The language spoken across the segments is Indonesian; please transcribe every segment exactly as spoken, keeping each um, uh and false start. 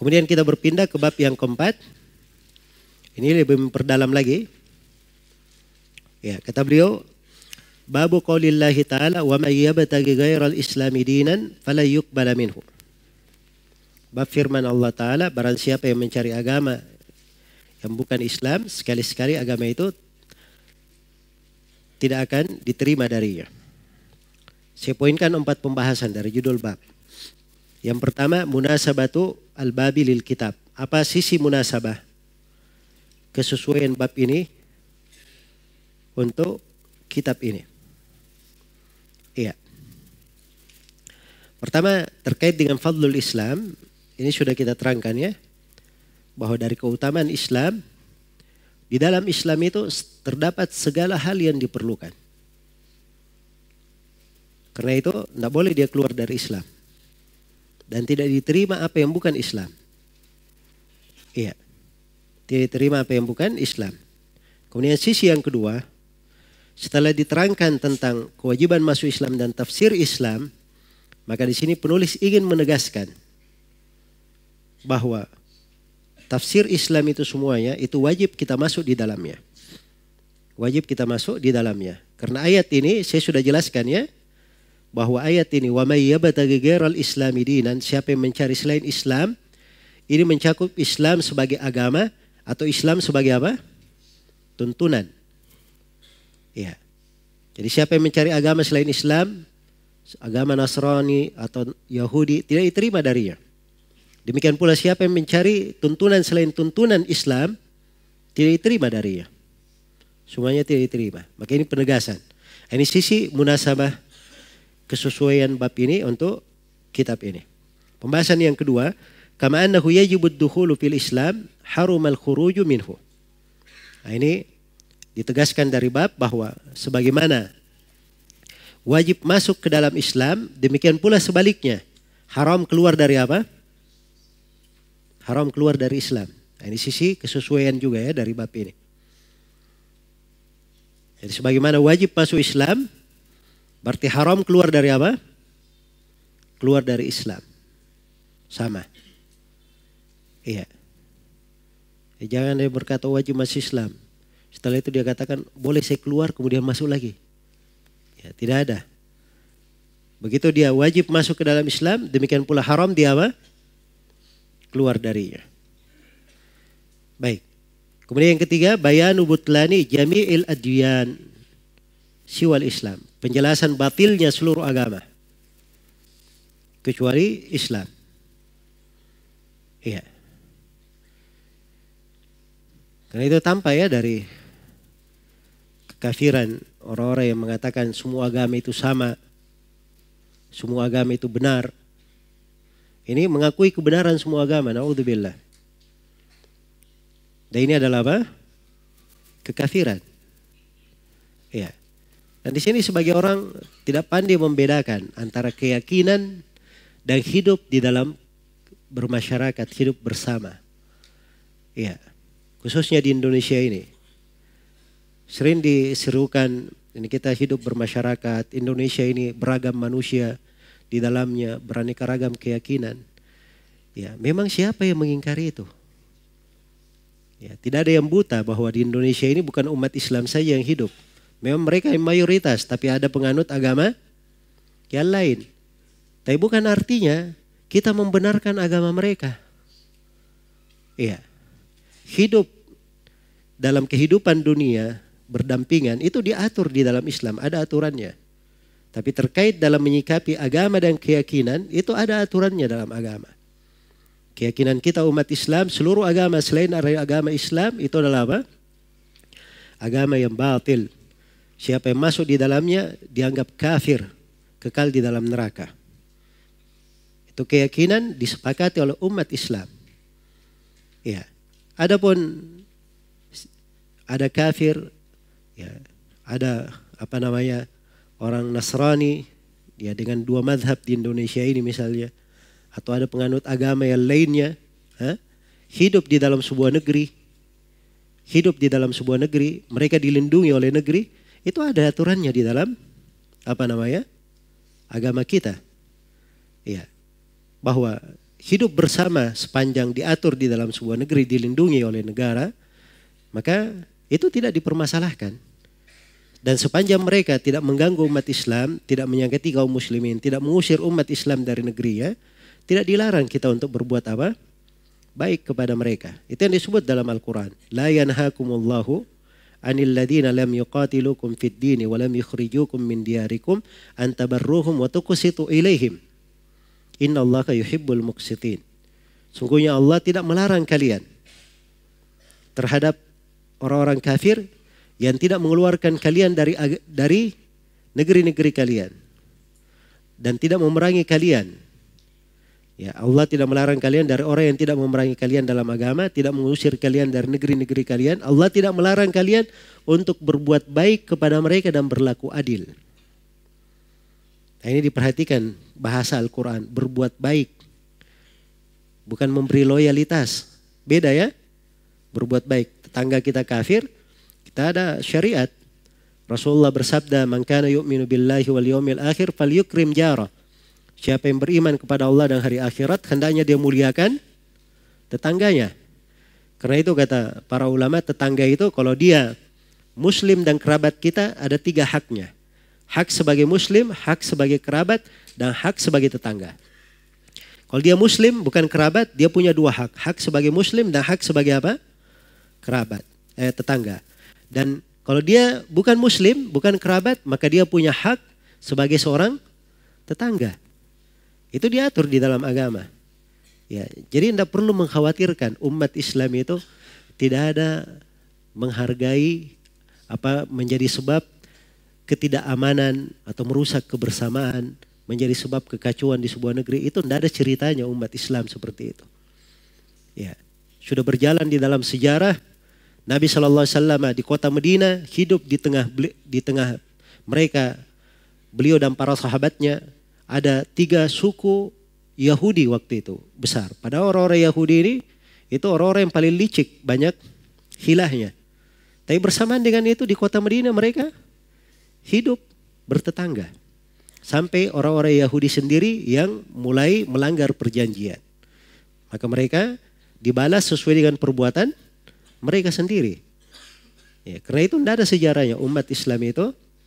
Kemudian kita berpindah ke bab yang keempat. Ini lebih memperdalam lagi. Ya, kata beliau, babu qaulillahi ta'ala wa may yabtaghi ghairal islami dinan fala yuqbala minhu. Bab firman Allah Ta'ala, barang siapa yang mencari agama yang bukan Islam, sekali-sekali agama itu tidak akan diterima darinya. Saya poinkan empat pembahasan dari judul bab. Yang pertama, munasabatu al-babi lil kitab. Apa sisi munasabah? Kesesuaian bab ini untuk kitab ini. Iya. Pertama, terkait dengan fadlul Islam, ini sudah kita terangkan ya, bahwa dari keutamaan Islam, di dalam Islam itu terdapat segala hal yang diperlukan. Karena itu tidak boleh dia keluar dari Islam. Dan tidak diterima apa yang bukan Islam. Iya. Tidak diterima apa yang bukan Islam. Kemudian sisi yang kedua, setelah diterangkan tentang kewajiban masuk Islam dan tafsir Islam, maka di sini penulis ingin menegaskan bahwa tafsir Islam itu semuanya itu wajib kita masuk di dalamnya. Wajib kita masuk di dalamnya. Karena ayat ini saya sudah jelaskan ya, bahwa ayat ini wa may yabtaghi ghairal islami dinan, siapa yang mencari selain Islam, ini mencakup Islam sebagai agama atau Islam sebagai apa? Tuntunan. Ya. Jadi siapa yang mencari agama selain Islam, agama Nasrani atau Yahudi, tidak diterima darinya. Demikian pula siapa yang mencari tuntunan selain tuntunan Islam, tidak diterima darinya. Semuanya tidak diterima. Maka ini penegasan. Ini sisi munasabah kesesuaian bab ini untuk kitab ini. Pembahasan yang kedua, kama annahu yajibud dukhulu fil Islam harumal khuruju minhu. Nah, ini ditegaskan dari bab bahwa sebagaimana wajib masuk ke dalam Islam, demikian pula sebaliknya. Haram keluar dari apa? Haram keluar dari Islam. Nah, ini sisi kesesuaian juga ya dari bab ini. Jadi sebagaimana wajib masuk Islam, berarti haram keluar dari apa? Keluar dari Islam. Sama. Iya. Ya, jangan dia berkata wajib masuk Islam. Setelah itu dia katakan boleh saya keluar kemudian masuk lagi. Ya, tidak ada. Begitu dia wajib masuk ke dalam Islam, demikian pula haram dia apa? Keluar darinya. Baik. Kemudian yang ketiga, bayanu butlani jami'il adyan siwal Islam. Penjelasan batilnya seluruh agama kecuali Islam. Iya. Karena itu tampak ya dari kekafiran orang-orang yang mengatakan semua agama itu sama, semua agama itu benar. Ini mengakui kebenaran semua agama, naudzubillah. Dan ini adalah apa? Kekafiran. Iya. Dan di sini sebagai orang tidak pandai membedakan antara keyakinan dan hidup di dalam bermasyarakat, hidup bersama. Iya. Khususnya di Indonesia ini. Sering diserukan ini kita hidup bermasyarakat, Indonesia ini beragam manusia, di dalamnya beraneka ragam keyakinan. Ya, memang siapa yang mengingkari itu? Ya, tidak ada yang buta bahwa di Indonesia ini bukan umat Islam saja yang hidup. Memang mereka yang mayoritas, tapi ada penganut agama yang lain. Tapi bukan artinya kita membenarkan agama mereka. Iya. Hidup dalam kehidupan dunia berdampingan itu diatur di dalam Islam, ada aturannya. Tapi terkait dalam menyikapi agama dan keyakinan itu ada aturannya dalam agama. Keyakinan kita umat Islam, seluruh agama selain agama Islam itu adalah apa? Agama yang batil. Siapa yang masuk di dalamnya dianggap kafir, kekal di dalam neraka. Itu keyakinan disepakati oleh umat Islam. Ya. Adapun ada kafir, ya, ada apa namanya orang Nasrani, ya dengan dua mazhab di Indonesia ini misalnya, atau ada penganut agama yang lainnya, ha? Hidup di dalam sebuah negeri, hidup di dalam sebuah negeri, mereka dilindungi oleh negeri, itu ada aturannya di dalam apa namanya agama kita, ya, bahwa hidup bersama sepanjang diatur di dalam sebuah negeri, dilindungi oleh negara, maka itu tidak dipermasalahkan. Dan sepanjang mereka tidak mengganggu umat Islam, tidak menyakiti kaum muslimin, tidak mengusir umat Islam dari negerinya, tidak dilarang kita untuk berbuat apa? Baik kepada mereka. Itu yang disebut dalam Al-Quran. La yanhakumullahu anil ladina lam yuqatilukum fid dini wa lam yukhrijukum min diyarikum an tabarruhum wa tuqsitu ilaihim. Innallaha yuhibbul muqsitin. Sungguhnya Allah tidak melarang kalian terhadap orang-orang kafir yang tidak mengeluarkan kalian dari dari negeri-negeri kalian dan tidak memerangi kalian. Ya, Allah tidak melarang kalian dari orang yang tidak memerangi kalian dalam agama, tidak mengusir kalian dari negeri-negeri kalian. Allah tidak melarang kalian untuk berbuat baik kepada mereka dan berlaku adil. Nah, ini diperhatikan bahasa Al-Quran, berbuat baik. Bukan memberi loyalitas. Beda ya, berbuat baik. Tetangga kita kafir, kita ada syariat. Rasulullah bersabda, "Man kana yu'minu billahi wal yawmil akhir falyukrim jarah." Siapa yang beriman kepada Allah dan hari akhirat, hendaknya dia muliakan tetangganya. Karena itu kata para ulama, tetangga itu kalau dia muslim dan kerabat kita ada tiga haknya. Hak sebagai muslim, hak sebagai kerabat, dan hak sebagai tetangga. Kalau dia muslim bukan kerabat, dia punya dua hak. Hak sebagai muslim dan hak sebagai apa? Kerabat, eh, tetangga. Dan kalau dia bukan muslim, bukan kerabat, maka dia punya hak sebagai seorang tetangga. Itu diatur di dalam agama. Ya, jadi tidak perlu mengkhawatirkan umat Islam itu tidak ada menghargai apa menjadi sebab ketidakamanan atau merusak kebersamaan, menjadi sebab kekacauan di sebuah negeri. Itu tidak ada ceritanya umat Islam seperti itu. Ya, sudah berjalan di dalam sejarah. Nabi shallallahu alaihi wasallam di kota Medina hidup di tengah di tengah mereka, beliau dan para sahabatnya. Ada tiga suku Yahudi waktu itu besar. Pada orang-orang Yahudi ini itu orang-orang yang paling licik, banyak hilahnya. Tapi bersamaan dengan itu di kota Medina mereka hidup bertetangga. Sampai orang-orang Yahudi sendiri yang mulai melanggar perjanjian. Maka mereka dibalas sesuai dengan perbuatan mereka sendiri. Ya, karena itu tidak ada sejarahnya umat Islam itu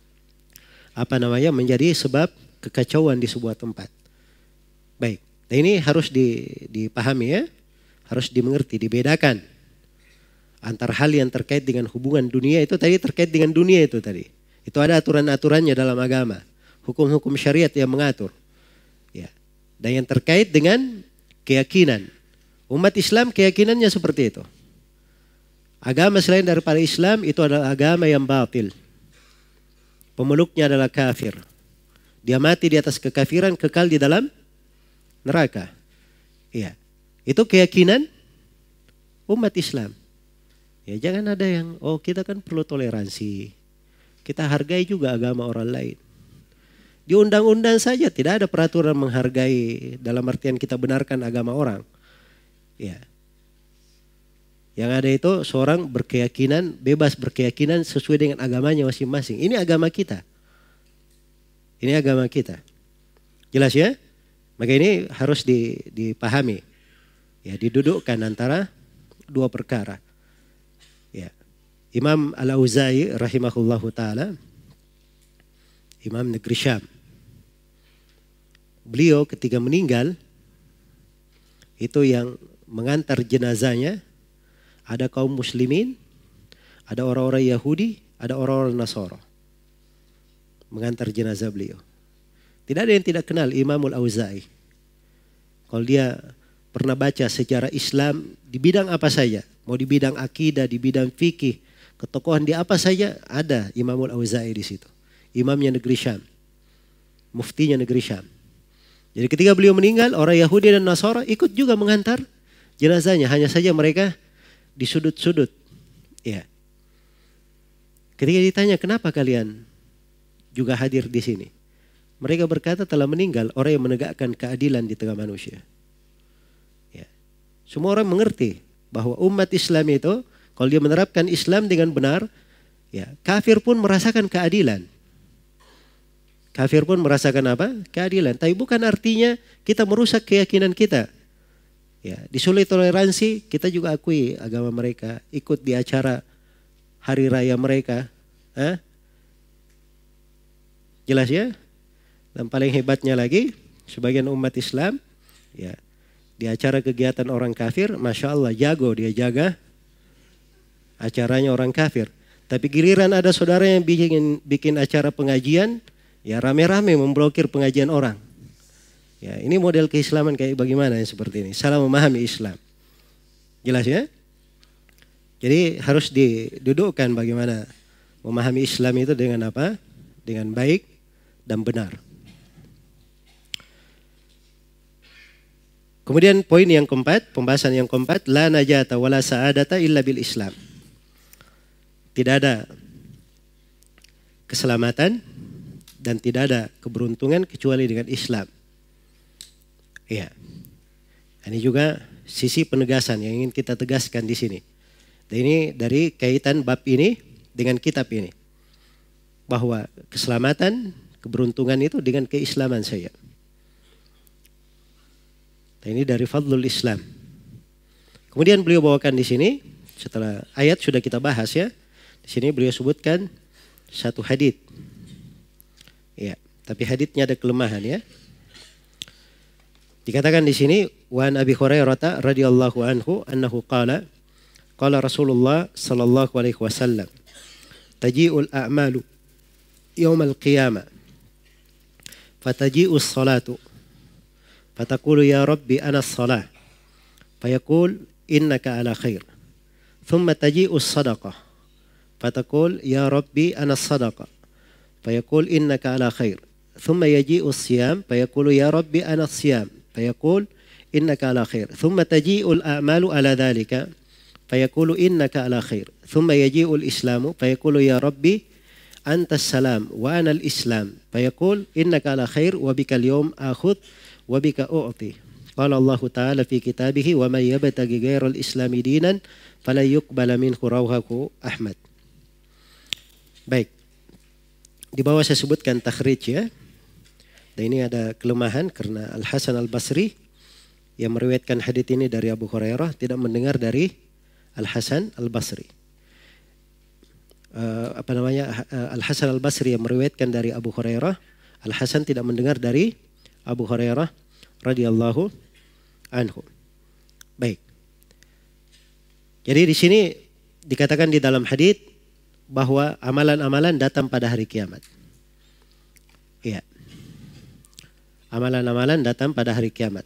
apa namanya menjadi sebab kekacauan di sebuah tempat. Baik, nah ini harus dipahami ya, harus dimengerti, dibedakan antara hal yang terkait dengan hubungan dunia itu tadi terkait dengan dunia itu tadi. Itu ada aturan-aturannya dalam agama, hukum-hukum syariat yang mengatur. Ya. Dan yang terkait dengan keyakinan. Umat Islam keyakinannya seperti itu. Agama selain daripada Islam itu adalah agama yang batil. Pemeluknya adalah kafir. Dia mati di atas kekafiran, kekal di dalam neraka. Iya. Itu keyakinan umat Islam. Ya, jangan ada yang oh kita kan perlu toleransi. Kita hargai juga agama orang lain. Di undang-undang saja tidak ada peraturan menghargai dalam artian kita benarkan agama orang. Ya. Yang ada itu seorang berkeyakinan, bebas berkeyakinan sesuai dengan agamanya masing-masing. Ini agama kita. Ini agama kita. Jelas ya? Maka ini harus dipahami. Ya, didudukkan antara dua perkara. Ya. Imam Al-Auza'i rahimahullahu ta'ala, Imam negeri Syam. Beliau ketika meninggal, itu yang mengantar jenazahnya, ada kaum muslimin, ada orang-orang Yahudi, ada orang-orang Nasara. Mengantar jenazah beliau. Tidak ada yang tidak kenal Imamul Auza'i. Kalau dia pernah baca sejarah Islam di bidang apa saja, mau di bidang akidah, di bidang fikih, ketokohan di apa saja ada Imamul Auza'i di situ. Imamnya negeri Syam, muftinya negeri Syam. Jadi ketika beliau meninggal, orang Yahudi dan Nasara ikut juga mengantar jenazahnya. Hanya saja mereka di sudut-sudut. Ya. Ketika ditanya kenapa kalian juga hadir di sini, mereka berkata telah meninggal orang yang menegakkan keadilan di tengah manusia. Ya. Semua orang mengerti bahwa umat Islam itu kalau dia menerapkan Islam dengan benar, ya, kafir pun merasakan keadilan. Kafir pun merasakan apa? Keadilan. Tapi bukan artinya kita merusak keyakinan kita. Ya, disulit toleransi, kita juga akui agama mereka, ikut di acara hari raya mereka. Hah? Jelas ya? Dan paling hebatnya lagi, sebagian umat Islam, ya, di acara kegiatan orang kafir, Masya Allah jago dia jaga acaranya orang kafir. Tapi giliran ada saudara yang bikin, bikin acara pengajian, ya rame-rame memblokir pengajian orang. Ya, ini model keislaman kayak bagaimana yang seperti ini. Salah memahami Islam. Jelas ya? Jadi harus didudukkan bagaimana memahami Islam itu dengan apa? Dengan baik dan benar. Kemudian poin yang keempat, pembahasan yang keempat, la najata wala sa'adata illa bil Islam. Tidak ada keselamatan dan tidak ada keberuntungan kecuali dengan Islam. Iya. Ini juga sisi penegasan yang ingin kita tegaskan di sini. Dan ini dari kaitan bab ini dengan kitab ini. Bahwa keselamatan, keberuntungan itu dengan keislaman saja. Dan ini dari fadlul Islam. Kemudian beliau bawakan di sini, setelah ayat sudah kita bahas ya. Di sini beliau sebutkan satu hadits. Ya, tapi haditsnya ada kelemahan ya. Dikatakan di sini wa an Abi Hurairah radhiyallahu anhu annahu qala qala Rasulullah sallallahu alaihi wasallam taji'ul a'malu yaumal qiyamah fataji'us salatu fataqulu ya rabbi ana as-salah fayaqul innaka ala khair thumma taji'us sadaqah fataqul ya rabbi ana as-sadaqah fayaqul innaka ala khair thumma yaji'us siyam fayaqulu ya rabbi ana as-siyam فيقول إنك على خير ثم تجيء الأعمال على ذلك فيقول إنك على خير ثم يجيء الإسلام فيقول يا ربي أنت السلام وأنا الإسلام فيقول إنك على خير وبك اليوم آخذ وبك أعطي قال الله تعالى في كتابه ومن يبتغي غير الإسلام دينا فلن يقبل منه رواه أحمد. Baik, di bawah saya sebutkan takhrij ya. Dan ini ada kelemahan karena Al-Hasan Al-Basri yang meriwayatkan hadits ini dari Abu Hurairah tidak mendengar dari Al-Hasan Al-Basri. Uh, apa namanya uh, Al-Hasan Al-Basri yang meriwayatkan dari Abu Hurairah, Al-Hasan tidak mendengar dari Abu Hurairah radhiyallahu anhu. Baik. Jadi di sini dikatakan di dalam hadits bahwa amalan-amalan datang pada hari kiamat. Iya. Amalan-amalan datang pada hari kiamat.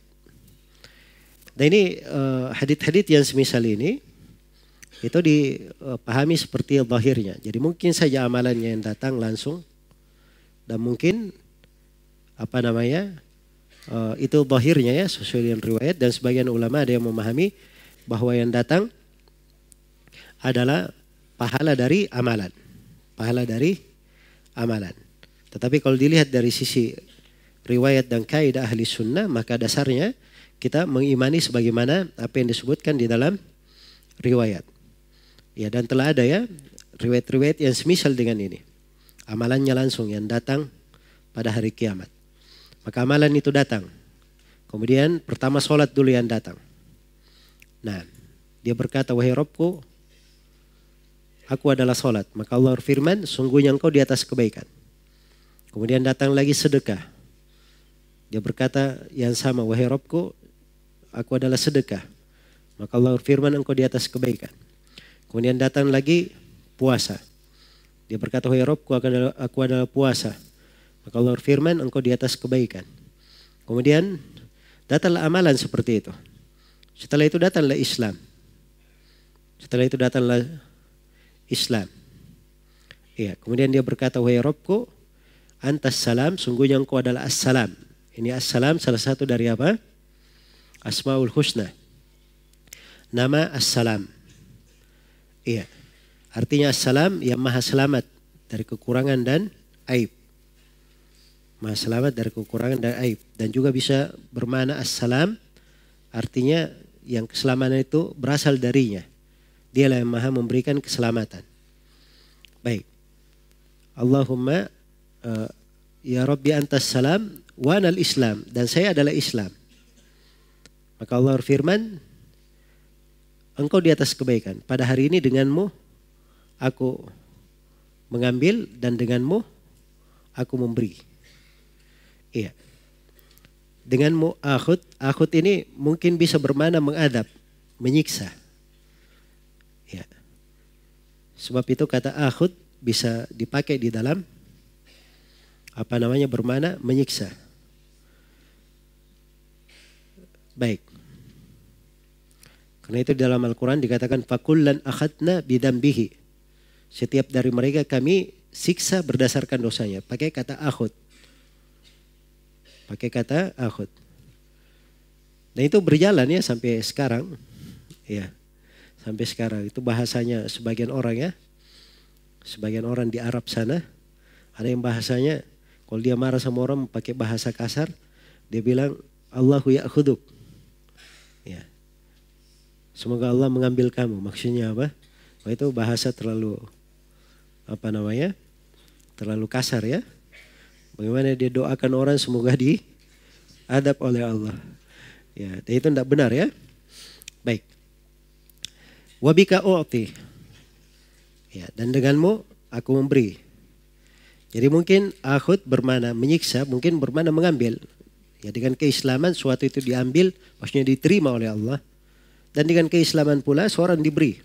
Dan ini uh, hadits-hadits yang semisal ini itu dipahami uh, seperti zahirnya. Jadi mungkin saja amalannya yang datang langsung dan mungkin apa namanya uh, itu zahirnya ya sesuai dengan riwayat dan sebagian ulama ada yang memahami bahwa yang datang adalah pahala dari amalan. Pahala dari amalan. Tetapi kalau dilihat dari sisi riwayat dan kaidah ahli sunnah, maka dasarnya kita mengimani sebagaimana apa yang disebutkan di dalam riwayat. Ya, dan telah ada ya riwayat-riwayat yang semisal dengan ini. Amalannya langsung yang datang pada hari kiamat. Maka amalan itu datang. Kemudian pertama sholat dulu yang datang. Nah, dia berkata, wahai Rabbku, aku adalah sholat. Maka Allah berfirman, sungguhnya engkau di atas kebaikan. Kemudian datang lagi sedekah. Dia berkata yang sama, wahai Rabbku, aku adalah sedekah. Maka Allah berfirman, engkau di atas kebaikan. Kemudian datang lagi puasa. Dia berkata, wahai Rabbku, aku adalah, aku adalah puasa. Maka Allah berfirman, engkau di atas kebaikan. Kemudian datanglah amalan seperti itu. Setelah itu datanglah Islam. Setelah itu datanglah Islam. Iya. Kemudian dia berkata, wahai Rabbku, antas salam, sungguhnya engkau adalah as-salam. Ini as-salam salah satu dari apa? Asmaul Husna. Nama as-salam. Iya. Artinya as-salam yang maha selamat dari kekurangan dan aib. Maha selamat dari kekurangan dan aib. Dan juga bisa bermakna as-salam. Artinya yang keselamatan itu berasal darinya. Dialah yang maha memberikan keselamatan. Baik. Allahumma uh, ya Rabbi antas salam wa anal Islam, dan saya adalah Islam. Maka Allah berfirman, engkau di atas kebaikan. Pada hari ini denganmu aku mengambil dan denganmu aku memberi. Iya. Denganmu akhud. Akhud ini mungkin bisa bermakna mengadab, menyiksa. Ya. Sebab itu kata akhud bisa dipakai di dalam apa namanya bermakna menyiksa. Baik. Karena itu dalam Al-Quran dikatakan fakullan akhadna bidambihi. Setiap dari mereka kami siksa berdasarkan dosanya. Pakai kata akhud. Pakai kata akhud. Dan itu berjalan ya sampai sekarang. Ya. Sampai sekarang itu bahasanya sebagian orang ya. Sebagian orang di Arab sana. Ada yang bahasanya kalau dia marah sama orang pakai bahasa kasar. Dia bilang Allahu ya'khuduk. Ya. Semoga Allah mengambil kamu. Maksudnya apa? Oh, itu bahasa terlalu apa namanya? Terlalu kasar ya. Bagaimana dia doakan orang semoga diadab oleh Allah. Ya, dan itu tidak benar ya. Baik. Wabika u'ti. Ya, dan denganmu aku memberi. Jadi mungkin akhud bermakna menyiksa, mungkin bermakna mengambil. Ya, dengan keislaman suatu itu diambil, maksudnya diterima oleh Allah. Dan dengan keislaman pula seorang diberi.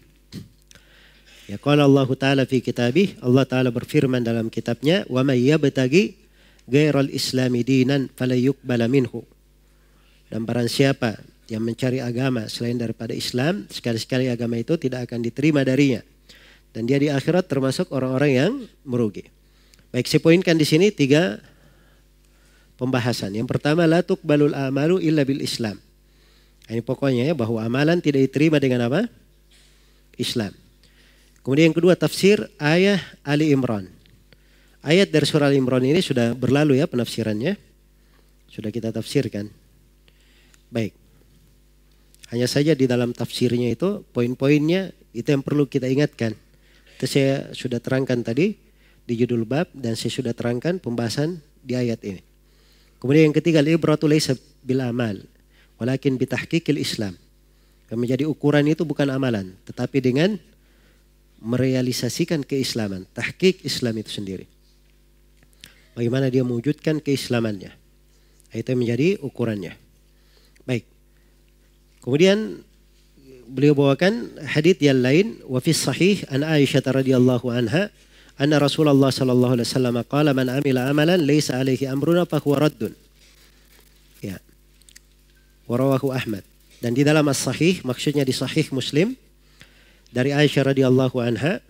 Ya, qala Allah Ta'ala fi kitabih, Allah Ta'ala berfirman dalam kitabnya, wa may yabtaghi ghairal islami dinan fala yuqbala minhu. Dan barang siapa yang mencari agama selain daripada Islam, sekali-sekali agama itu tidak akan diterima darinya. Dan dia di akhirat termasuk orang-orang yang merugi. Baik, saya poinkan di sini tiga pembahasan. Yang pertama, la tuqbalul amalu illa bil Islam. Ini pokoknya ya, bahwa amalan tidak diterima dengan apa? Islam. Kemudian yang kedua, tafsir ayat Ali Imran. Ayat dari surah Ali Imran ini sudah berlalu ya penafsirannya. Sudah kita tafsirkan. Baik. Hanya saja di dalam tafsirnya itu, poin-poinnya itu yang perlu kita ingatkan. Itu saya sudah terangkan tadi di judul bab dan saya sudah terangkan pembahasan di ayat ini. Kemudian yang ketiga, al-ibratu laysa bil amal walakin bitahqiqil Islam. Yang menjadi ukuran itu bukan amalan, tetapi dengan merealisasikan keislaman, tahqiq Islam itu sendiri. Bagaimana dia mewujudkan keislamannya. Itu yang menjadi ukurannya. Baik. Kemudian beliau bawakan hadits yang lain, wa fi sahih an Aisyah radhiyallahu anha anna Rasulullah sallallahu alaihi wasallam qala man amila amalan laysa alaihi amruna fa huwa raddun. Ya. Wa rawahu Ahmad. Dan di dalam as-sahih, maksudnya di sahih Muslim dari Aisyah radhiyallahu anha,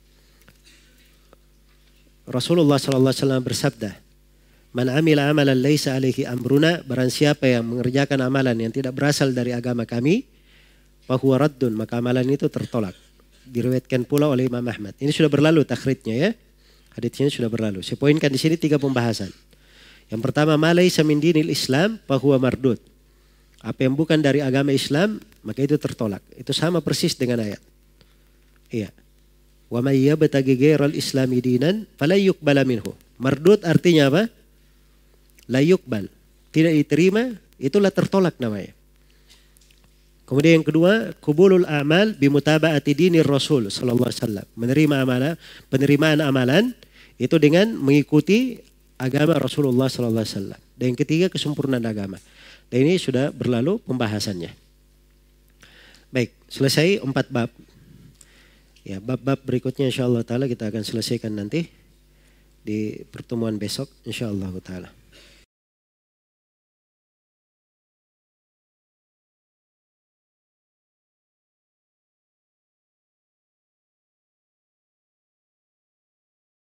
Rasulullah sallallahu alaihi wasallam bersabda, man amila amalan laysa alaihi amruna, barang siapa yang mengerjakan amalan yang tidak berasal dari agama kami, fa huwa raddun, maka amalan itu tertolak. Diriwayatkan pula oleh Imam Ahmad. Ini sudah berlalu takhrijnya ya. Haditsnya sudah berlalu. Saya poinkan di sini tiga pembahasan. Yang pertama, ma laysa min dinil Islam fa huwa mardud. Apa yang bukan dari agama Islam, maka itu tertolak. Itu sama persis dengan ayat. Iya. Wa may yabtaghi ghairal islami dinan fala yuqbala minhu. Mardud artinya apa? La yuqbal. Tidak diterima, itulah tertolak namanya. Kemudian yang kedua, qubulul amal bimutaba'ati dinir Rasul sallallahu alaihi wasallam. Menerima amalan, penerimaan amalan itu dengan mengikuti agama Rasulullah sallallahu alaihi wasallam. Dan yang ketiga, kesempurnaan agama. Dan ini sudah berlalu pembahasannya. Baik, selesai empat bab. Ya, bab-bab berikutnya insyaallah taala kita akan selesaikan nanti di pertemuan besok insyaallah taala.